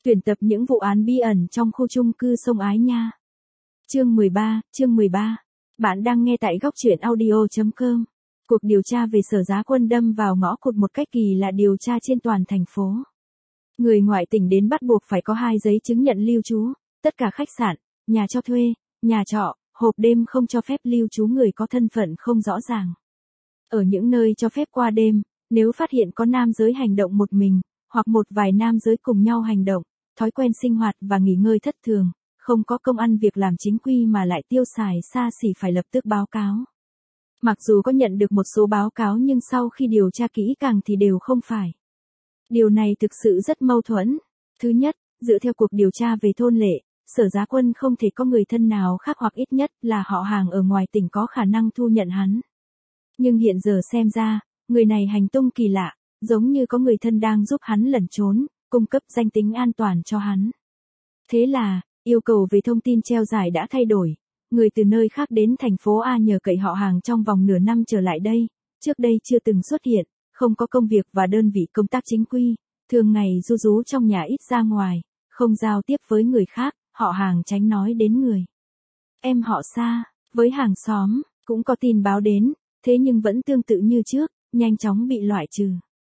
Tuyển tập những vụ án bí ẩn trong khu chung cư Sông Ái Nha. Chương 13. Bạn đang nghe tại góc truyện audio.com. Cuộc điều tra về Sở Giá Quân đâm vào ngõ cụt một cách kỳ lạ điều tra trên toàn thành phố. Người ngoại tỉnh đến bắt buộc phải có 2 giấy chứng nhận lưu trú, tất cả khách sạn, nhà cho thuê, nhà trọ, hộp đêm không cho phép lưu trú người có thân phận không rõ ràng. Ở những nơi cho phép qua đêm, nếu phát hiện có nam giới hành động một mình, hoặc một vài nam giới cùng nhau hành động, thói quen sinh hoạt và nghỉ ngơi thất thường, không có công ăn việc làm chính quy mà lại tiêu xài xa xỉ phải lập tức báo cáo. Mặc dù có nhận được một số báo cáo nhưng sau khi điều tra kỹ càng thì đều không phải. Điều này thực sự rất mâu thuẫn. Thứ nhất, dựa theo cuộc điều tra về thôn lệ, Sở Giá Quân không thể có người thân nào khác hoặc ít nhất là họ hàng ở ngoài tỉnh có khả năng thu nhận hắn. Nhưng hiện giờ xem ra, người này hành tung kỳ lạ, giống như có người thân đang giúp hắn lẩn trốn, cung cấp danh tính an toàn cho hắn. Thế là, yêu cầu về thông tin treo giải đã thay đổi. Người từ nơi khác đến thành phố A nhờ cậy họ hàng trong vòng nửa năm trở lại đây, trước đây chưa từng xuất hiện, không có công việc và đơn vị công tác chính quy, thường ngày ru rú trong nhà ít ra ngoài, không giao tiếp với người khác, họ hàng tránh nói đến người em họ xa, với hàng xóm, cũng có tin báo đến, thế nhưng vẫn tương tự như trước, nhanh chóng bị loại trừ.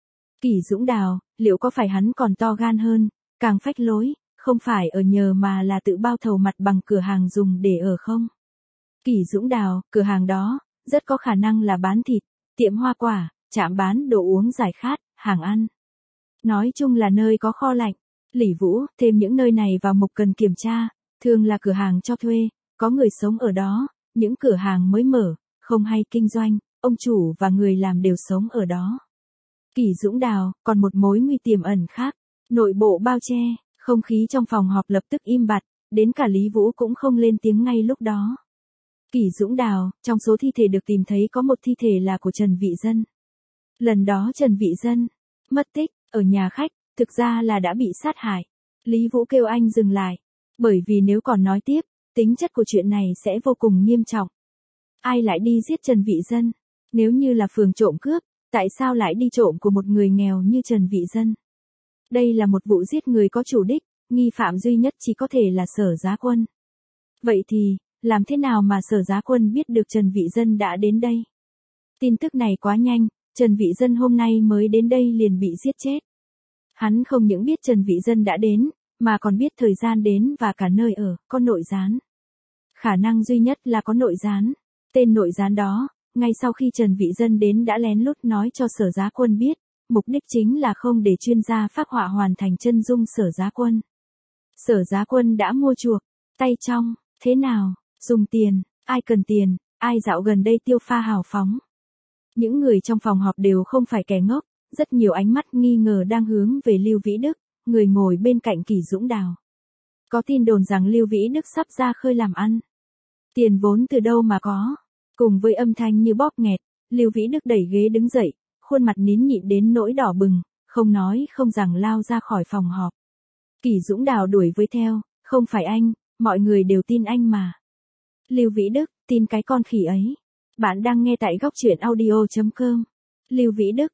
Kỷ Dũng Đào, liệu có phải hắn còn to gan hơn, càng phách lối, không phải ở nhờ mà là tự bao thầu mặt bằng cửa hàng dùng để ở không? Kỷ Dũng Đào, cửa hàng đó, rất có khả năng là bán thịt, tiệm hoa quả, trạm bán đồ uống giải khát, hàng ăn. Nói chung là nơi có kho lạnh. Lỷ Vũ, thêm những nơi này vào mục cần kiểm tra, thường là cửa hàng cho thuê, có người sống ở đó, những cửa hàng mới mở, không hay kinh doanh, ông chủ và người làm đều sống ở đó. Kỷ Dũng Đào, còn một mối nguy tiềm ẩn khác, nội bộ bao che, không khí trong phòng họp lập tức im bặt, đến cả Lý Vũ cũng không lên tiếng ngay lúc đó. Kỷ Dũng Đào, trong số thi thể được tìm thấy có một thi thể là của Trần Vị Dân. Lần đó Trần Vị Dân mất tích ở nhà khách, thực ra là đã bị sát hại. Lý Vũ kêu anh dừng lại, bởi vì nếu còn nói tiếp, tính chất của chuyện này sẽ vô cùng nghiêm trọng. Ai lại đi giết Trần Vị Dân? Nếu như là phường trộm cướp, tại sao lại đi trộm của một người nghèo như Trần Vị Dân? Đây là một vụ giết người có chủ đích, nghi phạm duy nhất chỉ có thể là Sở Giá Quân. Vậy thì, làm thế nào mà Sở Giá Quân biết được Trần Vị Dân đã đến đây? Tin tức này quá nhanh, Trần Vị Dân hôm nay mới đến đây liền bị giết chết. Hắn không những biết Trần Vị Dân đã đến, mà còn biết thời gian đến và cả nơi ở, có nội gián. Khả năng duy nhất là có nội gián. Tên nội gián đó, ngay sau khi Trần Vị Dân đến đã lén lút nói cho Sở Giá Quân biết, mục đích chính là không để chuyên gia phác họa hoàn thành chân dung Sở Giá Quân. Sở Giá Quân đã mua chuộc, tay trong, thế nào, dùng tiền, ai cần tiền, ai dạo gần đây tiêu pha hào phóng. Những người trong phòng họp đều không phải kẻ ngốc, rất nhiều ánh mắt nghi ngờ đang hướng về Lưu Vĩ Đức, người ngồi bên cạnh Kỷ Dũng Đào. Có tin đồn rằng Lưu Vĩ Đức sắp ra khơi làm ăn. Tiền vốn từ đâu mà có? Cùng với âm thanh như bóp nghẹt, Lưu Vĩ Đức đẩy ghế đứng dậy, khuôn mặt nín nhịn đến nỗi đỏ bừng, không nói không rằng lao ra khỏi phòng họp. Kỷ Dũng Đào đuổi với theo, không phải anh, mọi người đều tin anh mà. Lưu Vĩ Đức, tin cái con khỉ ấy. Bạn đang nghe tại góc truyện audio.com. Lưu Vĩ Đức,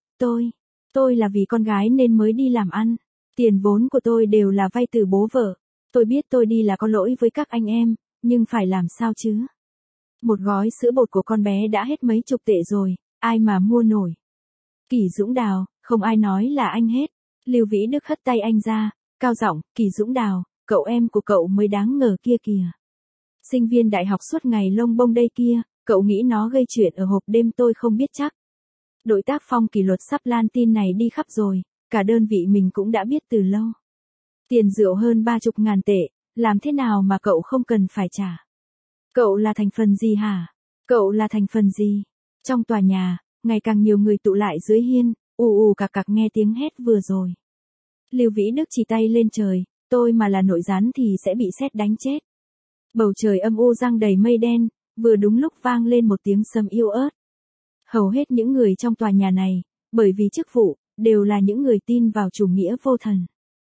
tôi là vì con gái nên mới đi làm ăn. Tiền vốn của tôi đều là vay từ bố vợ. Tôi biết tôi đi là có lỗi với các anh em, nhưng phải làm sao chứ? Một gói sữa bột của con bé đã hết mấy chục tệ rồi, ai mà mua nổi? Kỷ Dũng Đào, không ai nói là anh hết. Lưu Vĩ Đức hất tay anh ra, cao giọng, Kỷ Dũng Đào, cậu em của cậu mới đáng ngờ kia kìa. Sinh viên đại học suốt ngày lông bông đây kia, cậu nghĩ nó gây chuyện ở hộp đêm tôi không biết chắc. Đội tác phong kỷ luật sắp lan tin này đi khắp rồi, cả đơn vị mình cũng đã biết từ lâu. Tiền rượu hơn 30.000 tệ, làm thế nào mà cậu không cần phải trả? Cậu là thành phần gì hả? Cậu là thành phần gì? Trong tòa nhà, ngày càng nhiều người tụ lại dưới hiên, ù cạc cạc nghe tiếng hét vừa rồi. Lưu Vĩ Đức chỉ tay lên trời, tôi mà là nội gián thì sẽ bị sét đánh chết. Bầu trời âm u giăng đầy mây đen, vừa đúng lúc vang lên một tiếng sấm yếu ớt. Hầu hết những người trong tòa nhà này, bởi vì chức vụ, đều là những người tin vào chủ nghĩa vô thần.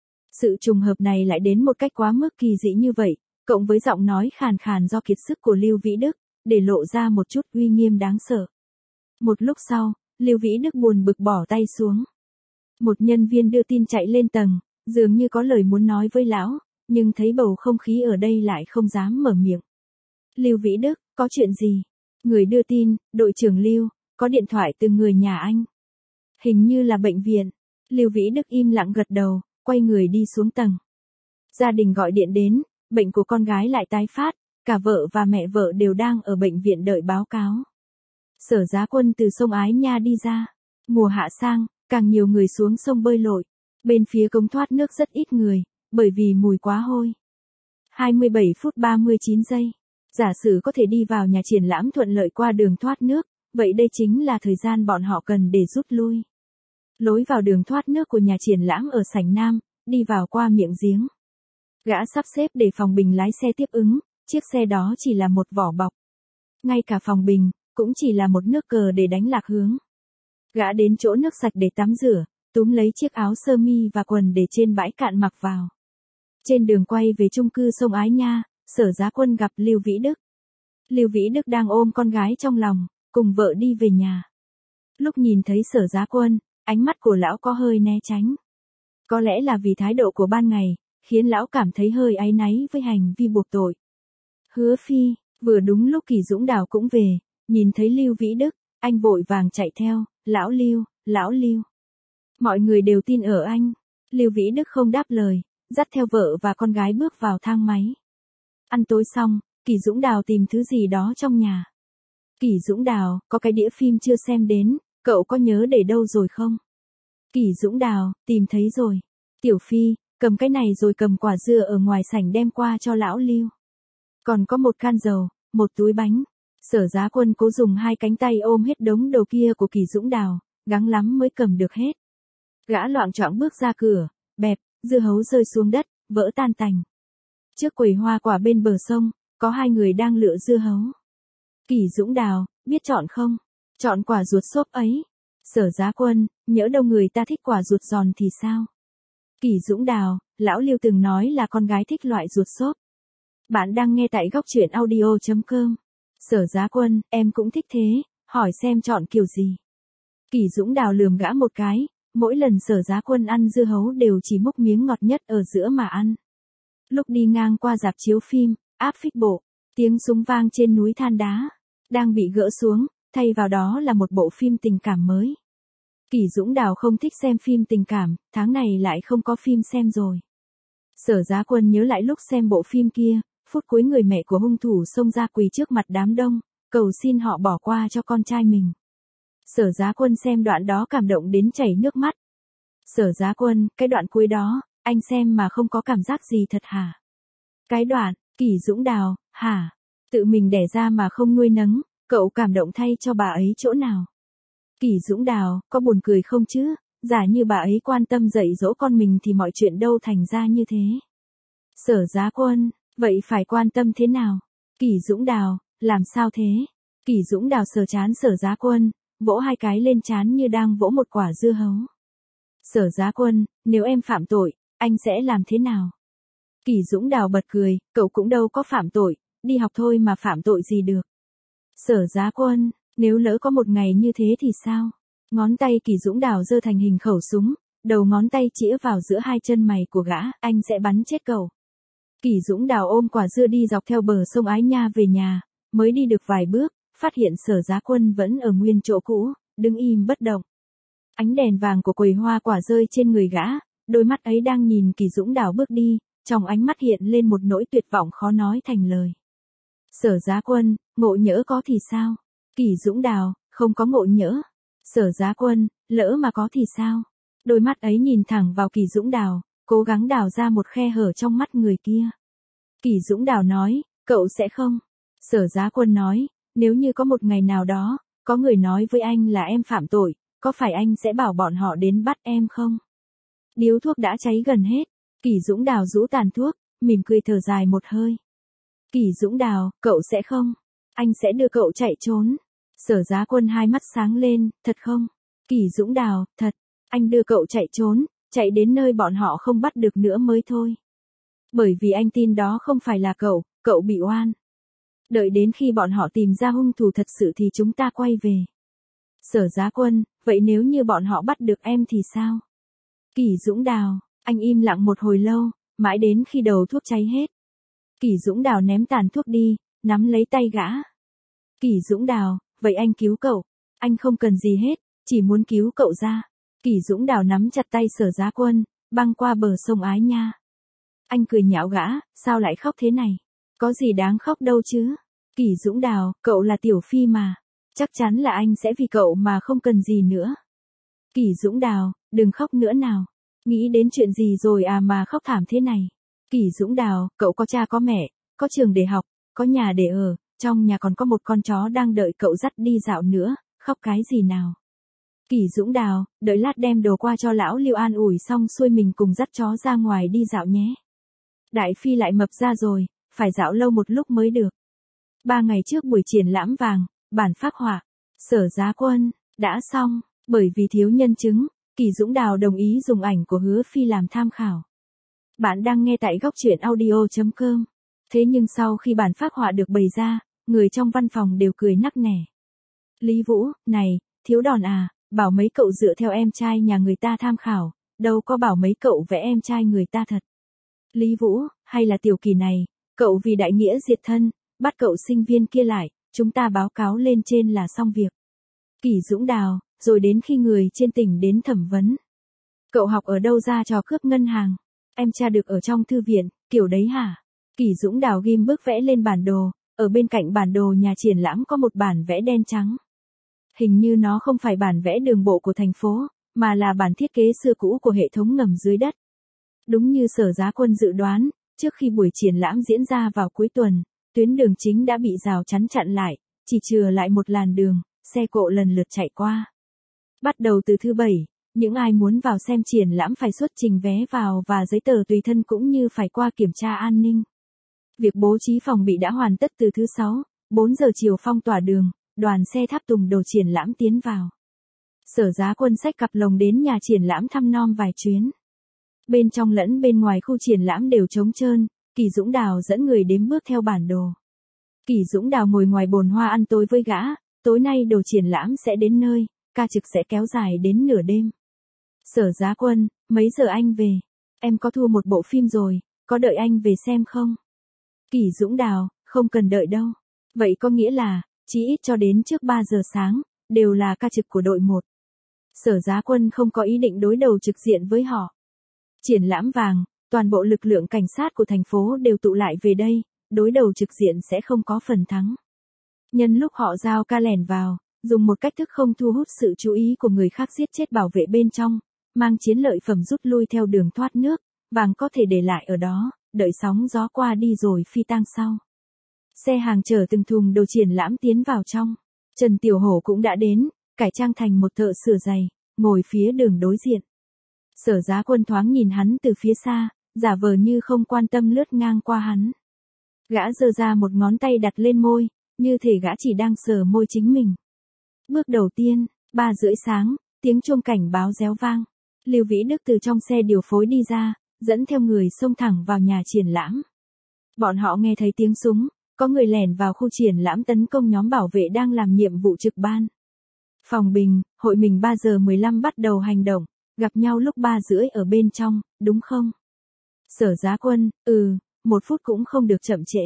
Sự trùng hợp này lại đến một cách quá mức kỳ dị như vậy, cộng với giọng nói khàn khàn do kiệt sức của Lưu Vĩ Đức, để lộ ra một chút uy nghiêm đáng sợ. Một lúc sau, Lưu Vĩ Đức buồn bực bỏ tay xuống. Một nhân viên đưa tin chạy lên tầng, Dường như có lời muốn nói với lão, nhưng thấy bầu không khí ở đây lại không dám mở miệng. Lưu Vĩ Đức, có chuyện gì? Người đưa tin, đội trưởng Lưu, có điện thoại từ người nhà anh. Hình như là bệnh viện. Lưu Vĩ Đức im lặng gật đầu, quay người đi xuống tầng. Gia đình gọi điện đến, bệnh của con gái lại tái phát, cả vợ và mẹ vợ đều đang ở bệnh viện đợi báo cáo. Sở Giá Quân từ sông Ái Nha đi ra. Mùa hạ sang, càng nhiều người xuống sông bơi lội. Bên phía cống thoát nước rất ít người, bởi vì mùi quá hôi. 27 phút 39 giây. Giả sử có thể đi vào nhà triển lãm thuận lợi qua đường thoát nước, vậy đây chính là thời gian bọn họ cần để rút lui. Lối vào đường thoát nước của nhà triển lãm ở sảnh Nam, đi vào qua miệng giếng. Gã sắp xếp để phòng bình lái xe tiếp ứng, chiếc xe đó chỉ là một vỏ bọc. Ngay cả phòng bình, cũng chỉ là một nước cờ để đánh lạc hướng. Gã đến chỗ nước sạch để tắm rửa, túm lấy chiếc áo sơ mi và quần để trên bãi cạn mặc vào. Trên đường quay về chung cư sông Ái Nha, Sở Giá Quân gặp Lưu Vĩ Đức. Lưu Vĩ Đức đang ôm con gái trong lòng, cùng vợ đi về nhà. Lúc nhìn thấy Sở Giá Quân, ánh mắt của lão có hơi né tránh. Có lẽ là vì thái độ của ban ngày, khiến lão cảm thấy hơi áy náy với hành vi buộc tội. Hứa Phi, vừa đúng lúc Kỳ Dũng Đào cũng về, nhìn thấy Lưu Vĩ Đức, anh vội vàng chạy theo, lão Lưu. Mọi người đều tin ở anh. Lưu Vĩ Đức không đáp lời, dắt theo vợ và con gái bước vào thang máy. Ăn tối xong, Kỳ Dũng Đào tìm thứ gì đó trong nhà. Kỳ Dũng Đào, có cái đĩa phim chưa xem đến, cậu có nhớ để đâu rồi không? Kỳ Dũng Đào, tìm thấy rồi. Tiểu Phi, cầm cái này rồi cầm quả dưa ở ngoài sảnh đem qua cho lão Lưu. Còn có một can dầu, một túi bánh. Sở Giá Quân cố dùng hai cánh tay ôm hết đống đồ kia của Kỳ Dũng Đào, gắng lắm mới cầm được hết. Gã loạng choạng bước ra cửa, bẹp, dưa hấu rơi xuống đất, vỡ tan tành. Trước quầy hoa quả bên bờ sông, có hai người đang lựa dưa hấu. Kỳ Dũng Đào, biết chọn không? Chọn quả ruột xốp ấy. Sở Giá Quân, nhỡ đâu người ta thích quả ruột giòn thì sao? Kỳ Dũng Đào, lão Lưu từng nói là con gái thích loại ruột xốp. Bạn đang nghe tại góc truyện audio.com. Sở Giá Quân, em cũng thích thế, hỏi xem chọn kiểu gì. Kỳ Dũng Đào lườm gã một cái, mỗi lần Sở Giá Quân ăn dưa hấu đều chỉ múc miếng ngọt nhất ở giữa mà ăn. Lúc đi ngang qua rạp chiếu phim, áp phích bộ, tiếng súng vang trên núi than đá, đang bị gỡ xuống, thay vào đó là một bộ phim tình cảm mới. Kỳ Dũng Đào không thích xem phim tình cảm, tháng này lại không có phim xem rồi. Sở Giá Quân nhớ lại lúc xem bộ phim kia, phút cuối người mẹ của hung thủ xông ra quỳ trước mặt đám đông, cầu xin họ bỏ qua cho con trai mình. Sở Giá Quân xem đoạn đó cảm động đến chảy nước mắt. Sở Giá Quân, cái đoạn cuối đó, anh xem mà không có cảm giác gì thật hả? Cái đoạn, Kỳ Dũng Đào, hả? Tự mình đẻ ra mà không nuôi nấng, cậu cảm động thay cho bà ấy chỗ nào? Kỳ Dũng Đào, có buồn cười không chứ? Giả như bà ấy quan tâm dạy dỗ con mình thì mọi chuyện đâu thành ra như thế. Sở Giá Quân, vậy phải quan tâm thế nào? Kỳ Dũng Đào, làm sao thế? Kỳ Dũng Đào sờ trán Sở Giá Quân, vỗ hai cái lên trán như đang vỗ một quả dưa hấu. Sở Giá Quân, nếu em phạm tội, anh sẽ làm thế nào? Kỳ Dũng Đào bật cười, cậu cũng đâu có phạm tội, đi học thôi mà phạm tội gì được. Sở Giá Quân, nếu lỡ có một ngày như thế thì sao? Ngón tay Kỳ Dũng Đào giơ thành hình khẩu súng, đầu ngón tay chĩa vào giữa hai chân mày của gã, anh sẽ bắn chết cậu. Kỳ Dũng Đào ôm quả dưa đi dọc theo bờ sông Ái Nha về nhà, mới đi được vài bước, phát hiện Sở Giá Quân vẫn ở nguyên chỗ cũ, đứng im bất động. Ánh đèn vàng của quầy hoa quả rơi trên người gã, đôi mắt ấy đang nhìn Kỳ Dũng Đào bước đi, trong ánh mắt hiện lên một nỗi tuyệt vọng khó nói thành lời. Sở Giá Quân, ngộ nhỡ có thì sao? Kỳ Dũng Đào, không có ngộ nhỡ. Sở Giá Quân, lỡ mà có thì sao? Đôi mắt ấy nhìn thẳng vào Kỳ Dũng Đào, cố gắng đào ra một khe hở trong mắt người kia. Kỳ Dũng Đào nói, cậu sẽ không. Sở Giá Quân nói, nếu như có một ngày nào đó, có người nói với anh là em phạm tội, có phải anh sẽ bảo bọn họ đến bắt em không? Điếu thuốc đã cháy gần hết. Kỳ Dũng Đào rũ tàn thuốc, mỉm cười thở dài một hơi. Kỳ Dũng Đào, cậu sẽ không? Anh sẽ đưa cậu chạy trốn. Sở Giá Quân hai mắt sáng lên, thật không? Kỳ Dũng Đào, thật. Anh đưa cậu chạy trốn, chạy đến nơi bọn họ không bắt được nữa mới thôi. Bởi vì anh tin đó không phải là cậu bị oan. Đợi đến khi bọn họ tìm ra hung thủ thật sự thì chúng ta quay về. Sở Giá Quân, vậy nếu như bọn họ bắt được em thì sao? Kỳ Dũng Đào, Anh im lặng một hồi lâu, mãi đến khi đầu thuốc cháy hết. Kỷ Dũng Đào ném tàn thuốc đi, nắm lấy tay gã. Kỷ Dũng Đào, vậy anh cứu cậu. Anh không cần gì hết, chỉ muốn cứu cậu ra. Kỷ Dũng Đào nắm chặt tay Sở Giá Quân, băng qua bờ sông Ái Nha. Anh cười nhạo gã, sao lại khóc thế này? Có gì đáng khóc đâu chứ? Kỷ Dũng Đào, cậu là Tiểu Phi mà. Chắc chắn là anh sẽ vì cậu mà không cần gì nữa. Kỷ Dũng Đào, đừng khóc nữa nào. Nghĩ đến chuyện gì rồi à mà khóc thảm thế này? Kỷ Dũng Đào, cậu có cha có mẹ, có trường để học, có nhà để ở, trong nhà còn có một con chó đang đợi cậu dắt đi dạo nữa, khóc cái gì nào? Kỷ Dũng Đào, đợi lát đem đồ qua cho lão Lưu an ủi xong xuôi mình cùng dắt chó ra ngoài đi dạo nhé. Đại Phi lại mập ra rồi, phải dạo lâu một lúc mới được. 3 ngày trước buổi triển lãm vàng, bản phác họa, Sở Giá Quân, đã xong, bởi vì thiếu nhân chứng, Kỷ Dũng Đào đồng ý dùng ảnh của Hứa Phi làm tham khảo. Bạn đang nghe tại góc truyện audio.com. Thế nhưng sau khi bản phác họa được bày ra, người trong văn phòng đều cười nắc nẻ. Lý Vũ, này, thiếu đòn à, bảo mấy cậu dựa theo em trai nhà người ta tham khảo, đâu có bảo mấy cậu vẽ em trai người ta thật. Lý Vũ, hay là Tiểu Kỳ này, cậu vì đại nghĩa diệt thân, bắt cậu sinh viên kia lại, chúng ta báo cáo lên trên là xong việc. Kỷ Dũng Đào, rồi đến khi người trên tỉnh đến thẩm vấn. Cậu học ở đâu ra trò cướp ngân hàng? Em tra được ở trong thư viện, kiểu đấy hả? Kỷ Dũng Đào ghim bước vẽ lên bản đồ, ở bên cạnh bản đồ nhà triển lãm có một bản vẽ đen trắng. Hình như nó không phải bản vẽ đường bộ của thành phố, mà là bản thiết kế xưa cũ của hệ thống ngầm dưới đất. Đúng như Sở Giá Quân dự đoán, trước khi buổi triển lãm diễn ra vào cuối tuần, tuyến đường chính đã bị rào chắn chặn lại, chỉ chừa lại một làn đường, xe cộ lần lượt chạy qua. Bắt đầu từ thứ Bảy, những ai muốn vào xem triển lãm phải xuất trình vé vào và giấy tờ tùy thân cũng như phải qua kiểm tra an ninh. Việc bố trí phòng bị đã hoàn tất từ thứ Sáu, 4 giờ chiều phong tỏa đường, đoàn xe tháp tùng đồ triển lãm tiến vào. Sở Giá Quân xách cặp lồng đến nhà triển lãm thăm nom vài chuyến. Bên trong lẫn bên ngoài khu triển lãm đều trống trơn, Kỷ Dũng Đào dẫn người đếm bước theo bản đồ. Kỷ Dũng Đào ngồi ngoài bồn hoa ăn tối với gã, tối nay đồ triển lãm sẽ đến nơi, ca trực sẽ kéo dài đến nửa đêm. Sở Giá Quân, mấy giờ anh về? Em có thu một bộ phim rồi, có đợi anh về xem không? Kỷ Dũng Đào, không cần đợi đâu. Vậy có nghĩa là, chí ít cho đến trước 3 giờ sáng, đều là ca trực của đội 1. Sở Giá Quân không có ý định đối đầu trực diện với họ. Triển lãm vàng, toàn bộ lực lượng cảnh sát của thành phố đều tụ lại về đây, đối đầu trực diện sẽ không có phần thắng. Nhân lúc họ giao ca lẻn vào, dùng một cách thức không thu hút sự chú ý của người khác giết chết bảo vệ bên trong, mang chiến lợi phẩm rút lui theo đường thoát nước, vàng có thể để lại ở đó, đợi sóng gió qua đi rồi phi tang sau. Xe hàng chở từng thùng đồ triển lãm tiến vào trong. Trần Tiểu Hổ cũng đã đến, cải trang thành một thợ sửa giày, ngồi phía đường đối diện. Sở Giá Quân thoáng nhìn hắn từ phía xa, giả vờ như không quan tâm lướt ngang qua hắn. Gã giơ ra một ngón tay đặt lên môi, như thể gã chỉ đang sờ môi chính mình. Bước đầu tiên, 3 rưỡi sáng, tiếng chuông cảnh báo réo vang. Lưu Vĩ Đức từ trong xe điều phối đi ra, dẫn theo người xông thẳng vào nhà triển lãm. Bọn họ nghe thấy tiếng súng, có người lẻn vào khu triển lãm tấn công nhóm bảo vệ đang làm nhiệm vụ trực ban. Phòng Bình, hội mình 3 giờ 15 bắt đầu hành động, gặp nhau lúc 3 rưỡi ở bên trong, đúng không? Sở Giá Quân, 1 phút cũng không được chậm trễ.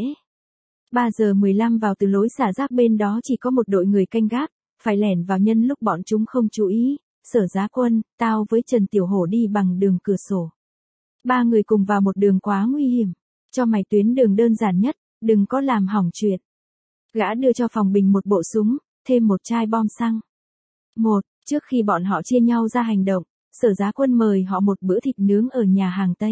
3 giờ 15 vào từ lối xả rác bên đó chỉ có một đội người canh gác, phải lẻn vào nhân lúc bọn chúng không chú ý. Sở Giá Quân, tao với Trần Tiểu Hổ đi bằng đường cửa sổ. 3 người cùng vào một đường quá nguy hiểm. Cho mày tuyến đường đơn giản nhất, đừng có làm hỏng chuyện. Gã đưa cho Phòng Bình một bộ súng, thêm một chai bom xăng. Trước khi bọn họ chia nhau ra hành động, Sở Giá Quân mời họ một bữa thịt nướng ở nhà hàng Tây.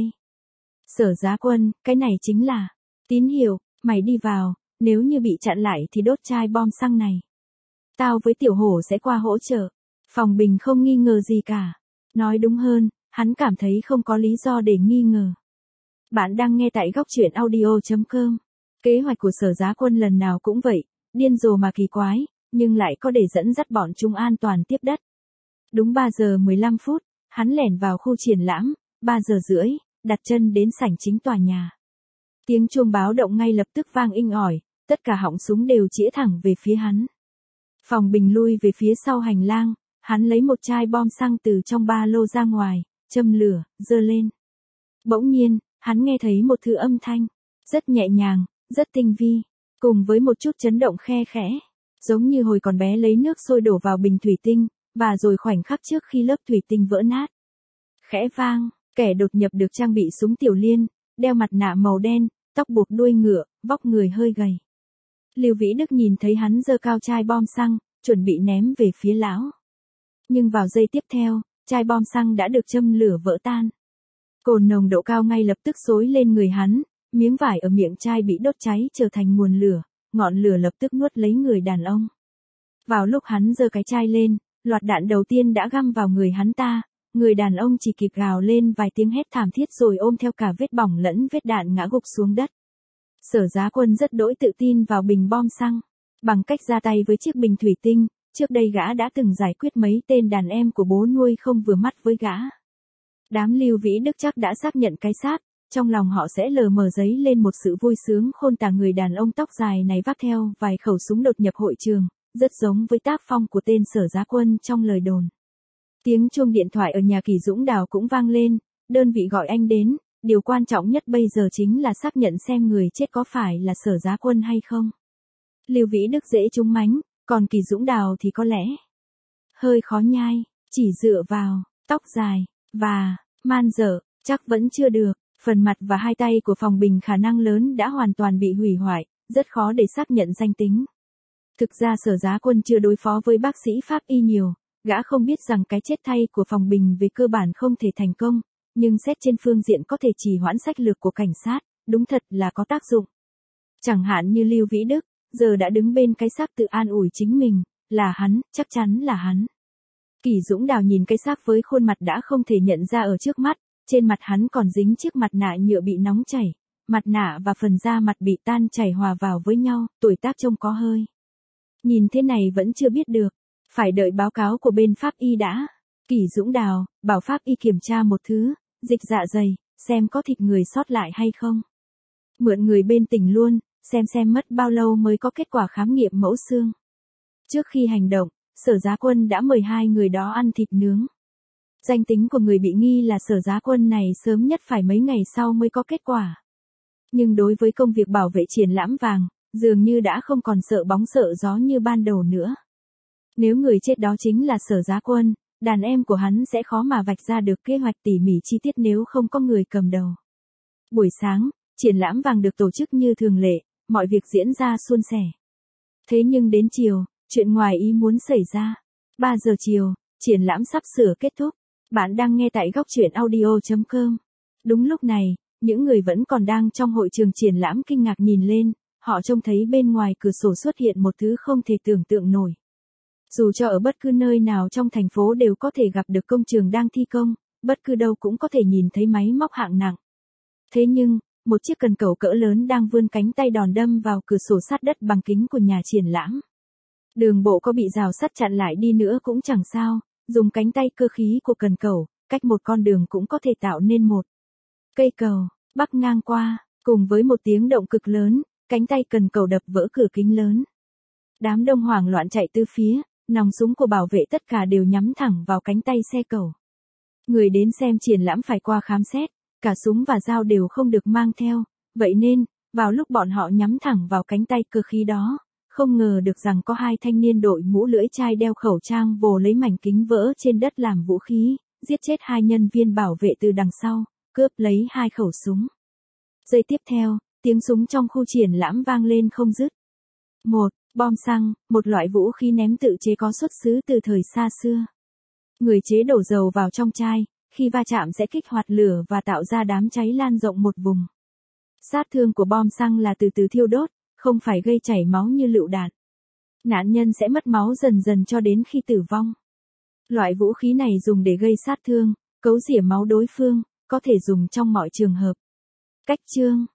Sở Giá Quân, cái này chính là tín hiệu, mày đi vào, nếu như bị chặn lại thì đốt chai bom xăng này. Tao với Tiểu Hổ sẽ qua hỗ trợ. Phòng Bình không nghi ngờ gì cả. Nói đúng hơn, hắn cảm thấy không có lý do để nghi ngờ. Bạn đang nghe tại góc truyện audio.com. Kế hoạch của Sở Giá Quân lần nào cũng vậy, điên rồ mà kỳ quái, nhưng lại có để dẫn dắt bọn chúng an toàn tiếp đất. Đúng 3 giờ 15 phút, hắn lẻn vào khu triển lãm, 3 giờ rưỡi, đặt chân đến sảnh chính tòa nhà. Tiếng chuông báo động ngay lập tức vang inh ỏi, tất cả họng súng đều chĩa thẳng về phía hắn. Phòng Bình lui về phía sau hành lang, hắn lấy một chai bom xăng từ trong ba lô ra ngoài, châm lửa, giơ lên. Bỗng nhiên, hắn nghe thấy một thứ âm thanh, rất nhẹ nhàng, rất tinh vi, cùng với một chút chấn động khe khẽ, giống như hồi còn bé lấy nước sôi đổ vào bình thủy tinh, và rồi khoảnh khắc trước khi lớp thủy tinh vỡ nát. Khẽ vang, kẻ đột nhập được trang bị súng tiểu liên, đeo mặt nạ màu đen, tóc buộc đuôi ngựa, vóc người hơi gầy. Lưu Vĩ Đức nhìn thấy hắn giơ cao chai bom xăng, chuẩn bị ném về phía lão. Nhưng vào giây tiếp theo, chai bom xăng đã được châm lửa vỡ tan. Cồn nồng độ cao ngay lập tức xối lên người hắn, miếng vải ở miệng chai bị đốt cháy trở thành nguồn lửa, ngọn lửa lập tức nuốt lấy người đàn ông. Vào lúc hắn giơ cái chai lên, loạt đạn đầu tiên đã găm vào người hắn ta, người đàn ông chỉ kịp gào lên vài tiếng hét thảm thiết rồi ôm theo cả vết bỏng lẫn vết đạn ngã gục xuống đất. Sở Giá Quân rất đỗi tự tin vào bình bom xăng, bằng cách ra tay với chiếc bình thủy tinh, trước đây gã đã từng giải quyết mấy tên đàn em của bố nuôi không vừa mắt với gã. Đám Lưu Vĩ Đức chắc đã xác nhận cái xác, trong lòng họ sẽ lờ mờ dấy lên một sự vui sướng khôn tả người đàn ông tóc dài này vác theo vài khẩu súng đột nhập hội trường, rất giống với tác phong của tên Sở Giá Quân trong lời đồn. Tiếng chuông điện thoại ở nhà Kỳ Dũng Đào cũng vang lên, đơn vị gọi anh đến, điều quan trọng nhất bây giờ chính là xác nhận xem người chết có phải là Sở Giá Quân hay không. Lưu Vĩ Đức dễ trúng mánh, còn Kỳ Dũng Đào thì có lẽ hơi khó nhai, chỉ dựa vào tóc dài và man dợ, chắc vẫn chưa được. Phần mặt và hai tay của Phòng Bình khả năng lớn đã hoàn toàn bị hủy hoại, rất khó để xác nhận danh tính. Thực ra Sở Giá Quân chưa đối phó với bác sĩ pháp y nhiều, gã không biết rằng cái chết thay của Phòng Bình về cơ bản không thể thành công, nhưng xét trên phương diện có thể trì hoãn sách lược của cảnh sát, đúng thật là có tác dụng. Chẳng hạn như Lưu Vĩ Đức, giờ đã đứng bên cái xác tự an ủi chính mình, là hắn, chắc chắn là hắn. Kỳ Dũng Đào nhìn cái xác với khuôn mặt đã không thể nhận ra ở trước mắt, trên mặt hắn còn dính chiếc mặt nạ nhựa bị nóng chảy, mặt nạ và phần da mặt bị tan chảy hòa vào với nhau, tuổi tác trông có hơi. Nhìn thế này vẫn chưa biết được, phải đợi báo cáo của bên pháp y đã. Kỳ Dũng Đào bảo pháp y kiểm tra một thứ, dịch dạ dày, xem có thịt người sót lại hay không. Mượn người bên tỉnh luôn, xem mất bao lâu mới có kết quả khám nghiệm mẫu xương. Trước khi hành động, Sở Giá Quân đã mời hai người đó ăn thịt nướng. Danh tính của người bị nghi là Sở Giá Quân này sớm nhất phải mấy ngày sau mới có kết quả. Nhưng đối với công việc bảo vệ triển lãm vàng, dường như đã không còn sợ bóng sợ gió như ban đầu nữa. Nếu người chết đó chính là Sở Giá Quân, đàn em của hắn sẽ khó mà vạch ra được kế hoạch tỉ mỉ chi tiết nếu không có người cầm đầu. Buổi sáng, triển lãm vàng được tổ chức như thường lệ, mọi việc diễn ra suôn sẻ. Thế nhưng đến chiều, chuyện ngoài ý muốn xảy ra. 3 giờ chiều, triển lãm sắp sửa kết thúc. Bạn đang nghe tại góc truyện audio.com. Đúng lúc này, những người vẫn còn đang trong hội trường triển lãm kinh ngạc nhìn lên, họ trông thấy bên ngoài cửa sổ xuất hiện một thứ không thể tưởng tượng nổi. Dù cho ở bất cứ nơi nào trong thành phố đều có thể gặp được công trường đang thi công, bất cứ đâu cũng có thể nhìn thấy máy móc hạng nặng. Thế nhưng, một chiếc cần cẩu cỡ lớn đang vươn cánh tay đòn đâm vào cửa sổ sát đất bằng kính của nhà triển lãm. Đường bộ có bị rào sắt chặn lại đi nữa cũng chẳng sao, dùng cánh tay cơ khí của cần cẩu, cách một con đường cũng có thể tạo nên một cây cầu, bắc ngang qua, cùng với một tiếng động cực lớn, cánh tay cần cẩu đập vỡ cửa kính lớn. Đám đông hoảng loạn chạy từ phía, nòng súng của bảo vệ tất cả đều nhắm thẳng vào cánh tay xe cẩu. Người đến xem triển lãm phải qua khám xét, cả súng và dao đều không được mang theo, vậy nên, vào lúc bọn họ nhắm thẳng vào cánh tay cơ khí đó, không ngờ được rằng có hai thanh niên đội mũ lưỡi chai đeo khẩu trang vồ lấy mảnh kính vỡ trên đất làm vũ khí, giết chết hai nhân viên bảo vệ từ đằng sau, cướp lấy hai khẩu súng. Giây tiếp theo, tiếng súng trong khu triển lãm vang lên không dứt. Bom xăng, một loại vũ khí ném tự chế có xuất xứ từ thời xa xưa. Người chế đổ dầu vào trong chai, khi va chạm sẽ kích hoạt lửa và tạo ra đám cháy lan rộng một vùng. Sát thương của bom xăng là từ từ thiêu đốt, không phải gây chảy máu như lựu đạn. Nạn nhân sẽ mất máu dần dần cho đến khi tử vong. Loại vũ khí này dùng để gây sát thương, cấu rỉa máu đối phương, có thể dùng trong mọi trường hợp. Cách chương